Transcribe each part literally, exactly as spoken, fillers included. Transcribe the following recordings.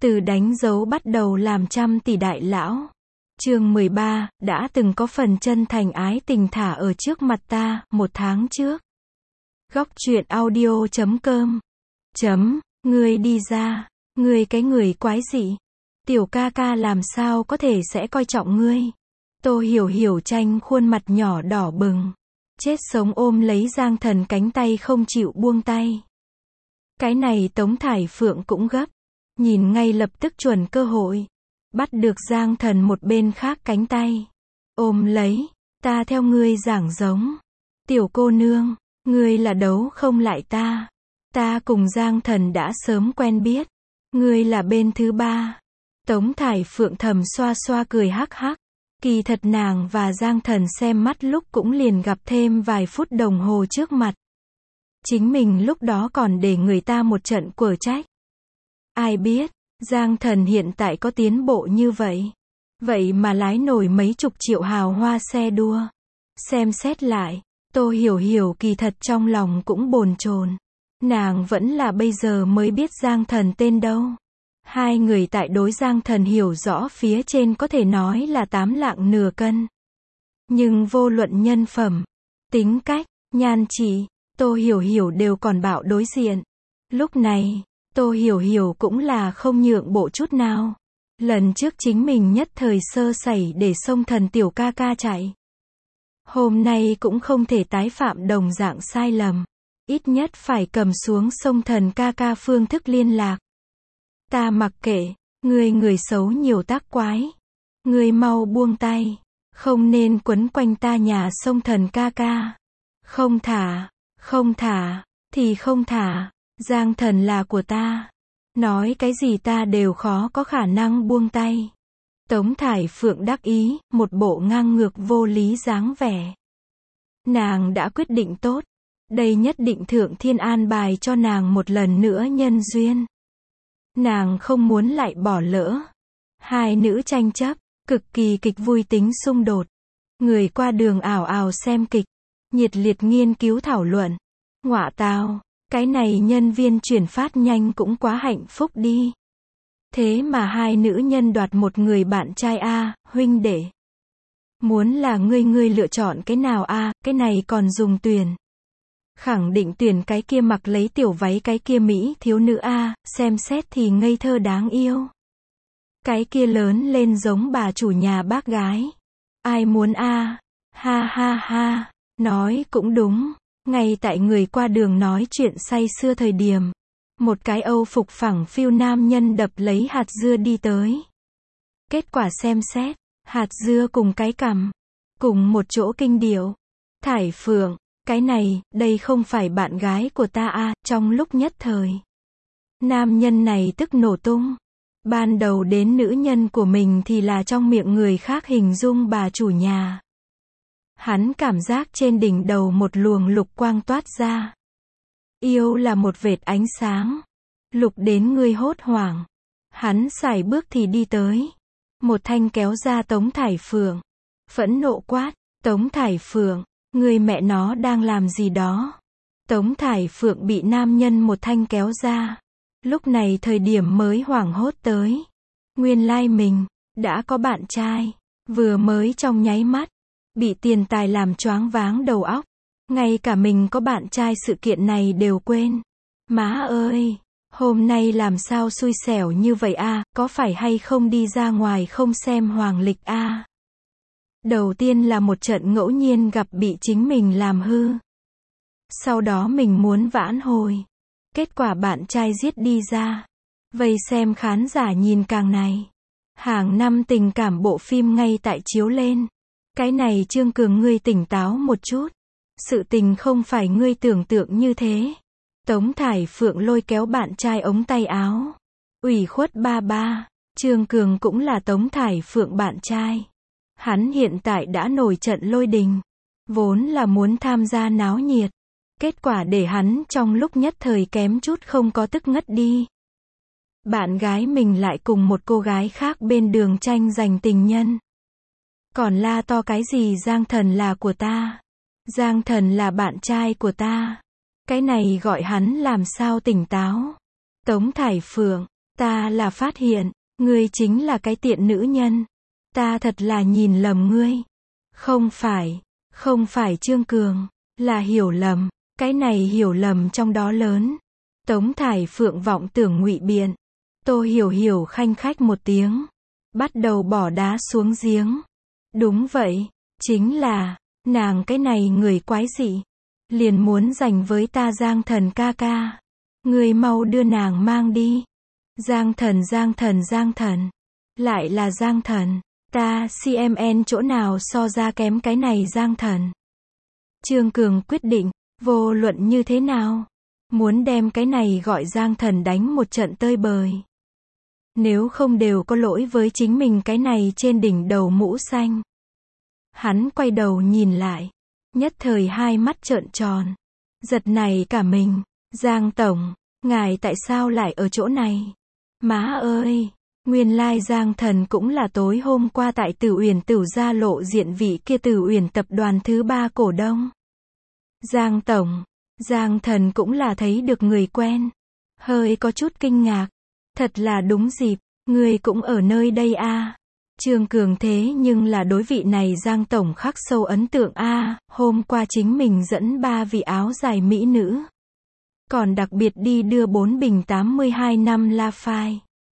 Từ đánh dấu bắt đầu làm trăm tỷ đại lão. Chương mười ba, đã từng có phần chân thành ái tình thả ở trước mặt ta, một tháng trước. Góc truyện audio chấm com. Chấm, ngươi đi ra, ngươi cái người quái dị. Tiểu ca ca làm sao có thể sẽ coi trọng ngươi. Tô Hiểu Hiểu tranh khuôn mặt nhỏ đỏ bừng. Chết sống ôm lấy Giang Thần cánh tay không chịu buông tay. Cái này Tống Thải Phượng cũng gấp. Nhìn ngay lập tức chuẩn cơ hội. Bắt được Giang Thần một bên khác cánh tay. Ôm lấy, ta theo ngươi giảng giống. Tiểu cô nương, ngươi là đấu không lại ta. Ta cùng Giang Thần đã sớm quen biết. Ngươi là bên thứ ba. Tống Thải Phượng thầm xoa xoa cười hắc hắc. Kỳ thật nàng và Giang Thần xem mắt lúc cũng liền gặp thêm vài phút đồng hồ trước mặt. Chính mình lúc đó còn để người ta một trận quở trách. Ai biết, Giang Thần hiện tại có tiến bộ như vậy. Vậy mà lái nổi mấy chục triệu hào hoa xe đua. Xem xét lại, Tô Hiểu Hiểu kỳ thật trong lòng cũng bồn chồn. Nàng vẫn là bây giờ mới biết Giang Thần tên đâu. Hai người tại đối Giang Thần hiểu rõ phía trên có thể nói là tám lạng nửa cân. Nhưng vô luận nhân phẩm, tính cách, nhan trị, Tô Hiểu Hiểu đều còn bạo đối diện. Lúc này, Tô Hiểu Hiểu cũng là không nhượng bộ chút nào. Lần trước chính mình nhất thời sơ sẩy để xông Thần tiểu ca ca chạy. Hôm nay cũng không thể tái phạm đồng dạng sai lầm. Ít nhất phải cầm xuống xông Thần ca ca phương thức liên lạc. Ta mặc kệ, ngươi người xấu nhiều tác quái. Ngươi mau buông tay. Không nên quấn quanh ta nhà xông Thần ca ca. Không thả, không thả, thì không thả. Giang Thần là của ta. Nói cái gì ta đều khó có khả năng buông tay. Tống Thải Phượng đắc ý, một bộ ngang ngược vô lý dáng vẻ. Nàng đã quyết định tốt. Đây nhất định Thượng Thiên an bài cho nàng một lần nữa nhân duyên. Nàng không muốn lại bỏ lỡ. Hai nữ tranh chấp, cực kỳ kịch vui tính xung đột. Người qua đường ảo ảo xem kịch, nhiệt liệt nghiên cứu thảo luận. Ngọa tào, cái này nhân viên chuyển phát nhanh cũng quá hạnh phúc đi. Thế mà hai nữ nhân đoạt một người bạn trai a, huynh đệ. Muốn là ngươi ngươi lựa chọn cái nào a, cái này còn dùng tuyển. Khẳng định tuyển cái kia mặc lấy tiểu váy cái kia mỹ thiếu nữ a, xem xét thì ngây thơ đáng yêu. Cái kia lớn lên giống bà chủ nhà bác gái. Ai muốn a? Ha ha ha, nói cũng đúng. Ngay tại người qua đường nói chuyện say sưa thời điểm, một cái Âu phục phẳng phiu nam nhân đập lấy hạt dưa đi tới. Kết quả xem xét, hạt dưa cùng cái cằm, cùng một chỗ kinh điệu. Thải Phượng, cái này, đây không phải bạn gái của ta à, trong lúc nhất thời. Nam nhân này tức nổ tung. Ban đầu đến nữ nhân của mình thì là trong miệng người khác hình dung bà chủ nhà. Hắn cảm giác trên đỉnh đầu một luồng lục quang toát ra. Yêu là một vệt ánh sáng. Lục đến ngươi hốt hoảng. Hắn sải bước thì đi tới. Một thanh kéo ra Tống Thải Phượng. Phẫn nộ quát, Tống Thải Phượng, ngươi mẹ nó đang làm gì đó. Tống Thải Phượng bị nam nhân một thanh kéo ra. Lúc này thời điểm mới hoảng hốt tới. Nguyên lai mình, đã có bạn trai. Vừa mới trong nháy mắt. Bị tiền tài làm choáng váng đầu óc. Ngay cả mình có bạn trai sự kiện này đều quên. Má ơi, hôm nay làm sao xui xẻo như vậy a, có phải hay không đi ra ngoài không xem hoàng lịch a. Đầu tiên là một trận ngẫu nhiên gặp bị chính mình làm hư. Sau đó mình muốn vãn hồi. Kết quả bạn trai giết đi ra. Vây xem khán giả nhìn càng này. Hàng năm tình cảm bộ phim ngay tại chiếu lên. Cái này Trương Cường ngươi tỉnh táo một chút. Sự tình không phải ngươi tưởng tượng như thế. Tống Thải Phượng lôi kéo bạn trai ống tay áo. Ủy khuất ba ba. Trương Cường cũng là Tống Thải Phượng bạn trai. Hắn hiện tại đã nổi trận lôi đình. Vốn là muốn tham gia náo nhiệt. Kết quả để hắn trong lúc nhất thời kém chút không có tức ngất đi. Bạn gái mình lại cùng một cô gái khác bên đường tranh giành tình nhân. Còn la to cái gì Giang Thần là của ta. Giang Thần là bạn trai của ta. Cái này gọi hắn làm sao tỉnh táo. Tống Thải Phượng, Ta là phát hiện, ngươi chính là cái tiện nữ nhân. Ta thật là nhìn lầm ngươi. Không phải, không phải Trương Cường, là hiểu lầm, cái này hiểu lầm trong đó lớn. Tống Thải Phượng vọng tưởng ngụy biện. Tô Hiểu Hiểu khanh khách một tiếng, bắt đầu bỏ đá xuống giếng. Đúng vậy, chính là, nàng cái này người quái dị, liền muốn giành với ta Giang Thần ca ca. Ngươi mau đưa nàng mang đi. Giang Thần Giang Thần Giang Thần, lại là Giang Thần, ta xê em en chỗ nào so ra kém cái này Giang Thần. Trương Cường quyết định, vô luận như thế nào, muốn đem cái này gọi Giang Thần đánh một trận tơi bời. Nếu không đều có lỗi với chính mình cái này trên đỉnh đầu mũ xanh. Hắn quay đầu nhìn lại, nhất thời hai mắt trợn tròn, giật này cả mình. Giang Tổng, ngài tại sao lại ở chỗ này? Má ơi, nguyên lai Giang Thần cũng là tối hôm qua tại Tử Uyển Tửu gia lộ diện vị kia Tử Uyển tập đoàn thứ ba cổ đông. Giang Tổng, Giang Thần cũng là thấy được người quen, hơi có chút kinh ngạc. Thật là đúng dịp, ngươi cũng ở nơi đây a. À. Trương Cường thế nhưng là đối vị này Giang Tổng khắc sâu ấn tượng a, à. Hôm qua chính mình dẫn ba vị áo dài mỹ nữ, còn đặc biệt đi đưa bốn bình tám mươi hai năm La Phai.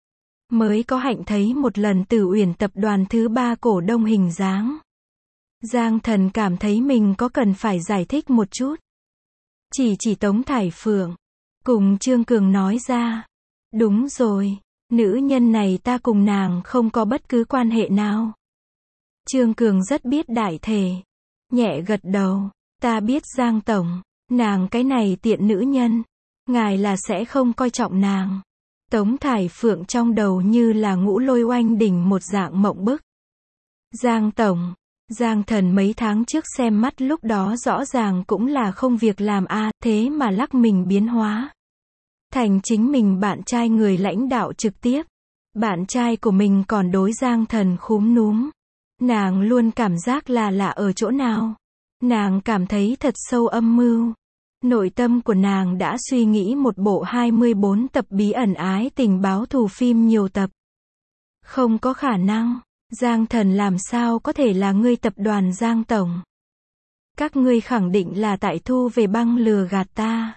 Mới có hạnh thấy một lần Tử Uyển tập đoàn thứ ba cổ đông hình dáng. Giang Thần cảm thấy mình có cần phải giải thích một chút. Chỉ chỉ Tống Thải Phượng, cùng Trương Cường nói ra. Đúng rồi, nữ nhân này ta cùng nàng không có bất cứ quan hệ nào. Trương Cường rất biết đại thể, nhẹ gật đầu, ta biết Giang Tổng, nàng cái này tiện nữ nhân, ngài là sẽ không coi trọng nàng. Tống Thải Phượng trong đầu như là ngũ lôi oanh đỉnh một dạng mộng bức. Giang Tổng, Giang Thần mấy tháng trước xem mắt lúc đó rõ ràng cũng là không việc làm a, à, thế mà lắc mình biến hóa thành chính mình bạn trai người lãnh đạo trực tiếp. Bạn trai của mình còn đối Giang Thần khúm núm. Nàng luôn cảm giác là lạ ở chỗ nào. Nàng cảm thấy thật sâu âm mưu. Nội tâm của nàng đã suy nghĩ một bộ hai mươi bốn tập bí ẩn ái tình báo thù phim nhiều tập. Không có khả năng, Giang Thần làm sao có thể là ngươi tập đoàn Giang Tổng. Các ngươi khẳng định là tại thu về băng lừa gạt ta.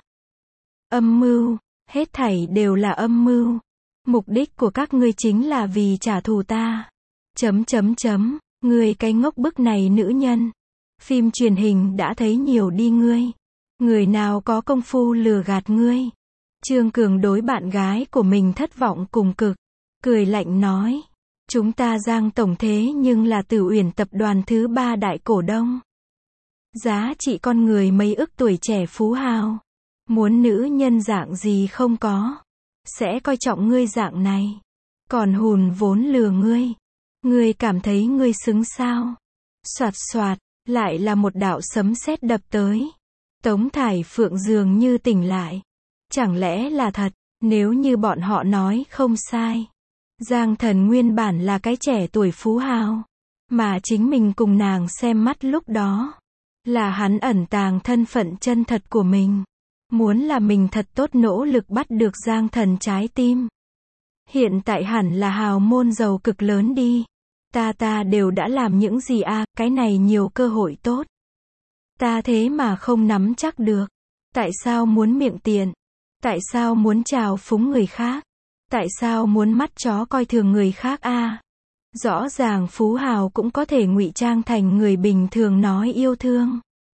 Âm mưu. Hết thảy đều là âm mưu. Mục đích của các ngươi chính là vì trả thù ta. Chấm chấm chấm, ngươi cái ngốc bức này nữ nhân. Phim truyền hình đã thấy nhiều đi ngươi. Người nào có công phu lừa gạt ngươi. Trương Cường đối bạn gái của mình thất vọng cùng cực. Cười lạnh nói. Chúng ta Giang Tổng thế nhưng là Tử Uyển tập đoàn thứ ba đại cổ đông. Giá trị con người mấy ức tuổi trẻ phú hào. Muốn nữ nhân dạng gì không có. Sẽ coi trọng ngươi dạng này. Còn hùn vốn lừa ngươi. Ngươi cảm thấy ngươi xứng sao. Soạt soạt, lại là một đạo sấm sét đập tới. Tống Thải Phượng dường như tỉnh lại. Chẳng lẽ là thật, nếu như bọn họ nói không sai. Giang Thần nguyên bản là cái trẻ tuổi phú hào. Mà chính mình cùng nàng xem mắt lúc đó. Là hắn ẩn tàng thân phận chân thật của mình. Muốn là mình thật tốt nỗ lực bắt được Giang Thần trái tim. Hiện tại hẳn là hào môn giàu cực lớn đi. Ta ta đều đã làm những gì a, à, cái này nhiều cơ hội tốt. Ta thế mà không nắm chắc được. Tại sao muốn miệng tiện? Tại sao muốn trào phúng người khác? Tại sao muốn mắt chó coi thường người khác a? À? Rõ ràng phú hào cũng có thể ngụy trang thành người bình thường nói yêu thương.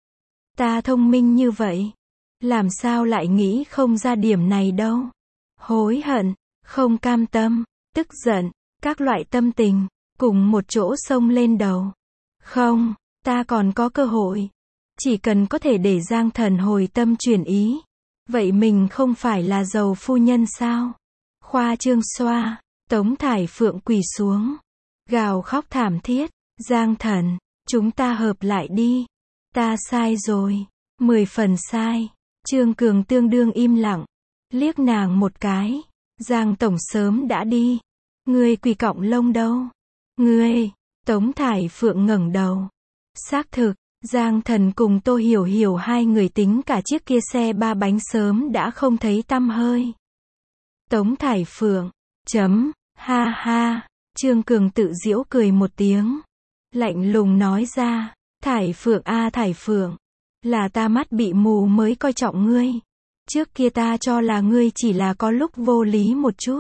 Ta thông minh như vậy. Làm sao lại nghĩ không ra điểm này đâu. Hối hận, không cam tâm, tức giận, các loại tâm tình, cùng một chỗ xông lên đầu. Không, ta còn có cơ hội. Chỉ cần có thể để Giang Thần hồi tâm chuyển ý. Vậy mình không phải là giàu phu nhân sao? Khoa trương xoa, Tống Thải Phượng quỳ xuống. Gào khóc thảm thiết. Giang Thần, chúng ta hợp lại đi. Ta sai rồi. Mười phần sai. Trương Cường tương đương im lặng. Liếc nàng một cái. Giang Tổng sớm đã đi. Ngươi quỳ cọng lông đâu? Ngươi. Tống Thải Phượng ngẩng đầu. Xác thực, Giang Thần cùng Tô Hiểu Hiểu hai người tính cả chiếc kia xe ba bánh sớm đã không thấy tăm hơi. Tống Thải Phượng, Chấm, ha ha, Trương Cường tự giễu cười một tiếng. Lạnh lùng nói ra, Thải Phượng a Thải Phượng, là ta mắt bị mù mới coi trọng ngươi. Trước kia ta cho là ngươi chỉ là có lúc vô lý một chút.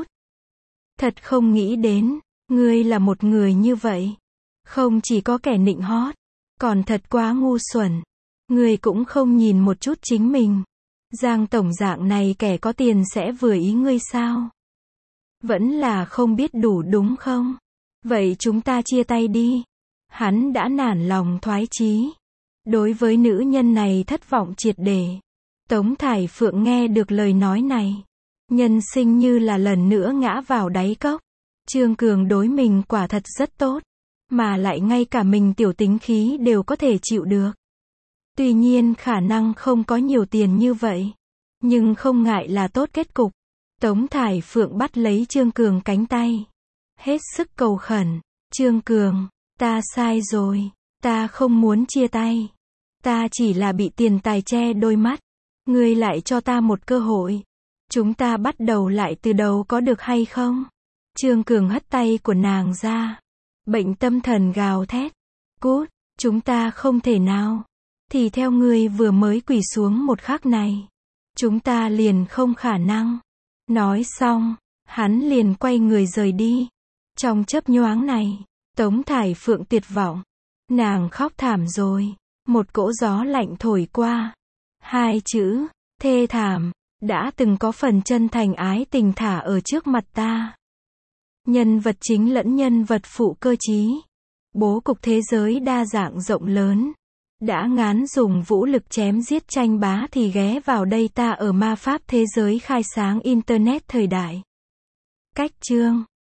Thật không nghĩ đến, ngươi là một người như vậy. Không chỉ có kẻ nịnh hót, còn thật quá ngu xuẩn. Ngươi cũng không nhìn một chút chính mình. Giang tổng dạng này kẻ có tiền sẽ vừa ý ngươi sao? Vẫn là không biết đủ đúng không? Vậy chúng ta chia tay đi. Hắn đã nản lòng thoái chí. Đối với nữ nhân này thất vọng triệt để. Tống Thải Phượng nghe được lời nói này. Nhân sinh như là lần nữa ngã vào đáy cốc. Trương Cường đối mình quả thật rất tốt. Mà lại ngay cả mình tiểu tính khí đều có thể chịu được. Tuy nhiên khả năng không có nhiều tiền như vậy. Nhưng không ngại là tốt kết cục. Tống Thải Phượng bắt lấy Trương Cường cánh tay. Hết sức cầu khẩn. Trương Cường, ta sai rồi. Ta không muốn chia tay. Ta chỉ là bị tiền tài che đôi mắt. Ngươi lại cho ta một cơ hội. Chúng ta bắt đầu lại từ đầu có được hay không? Trương Cường hất tay của nàng ra. Bệnh tâm thần gào thét. Cút, chúng ta không thể nào. Thì theo ngươi vừa mới quỳ xuống một khắc này. Chúng ta liền không khả năng. Nói xong, hắn liền quay người rời đi. Trong chớp nhoáng này, Tống Thải Phượng tuyệt vọng. Nàng khóc thảm rồi. Một cỗ gió lạnh thổi qua. Hai chữ, thê thảm, đã từng có phần chân thành ái tình thả ở trước mặt ta. Nhân vật chính lẫn nhân vật phụ cơ trí. Bố cục thế giới đa dạng rộng lớn. Đã ngán dùng vũ lực chém giết tranh bá thì ghé vào đây ta ở ma pháp thế giới khai sáng Internet thời đại. Cách chương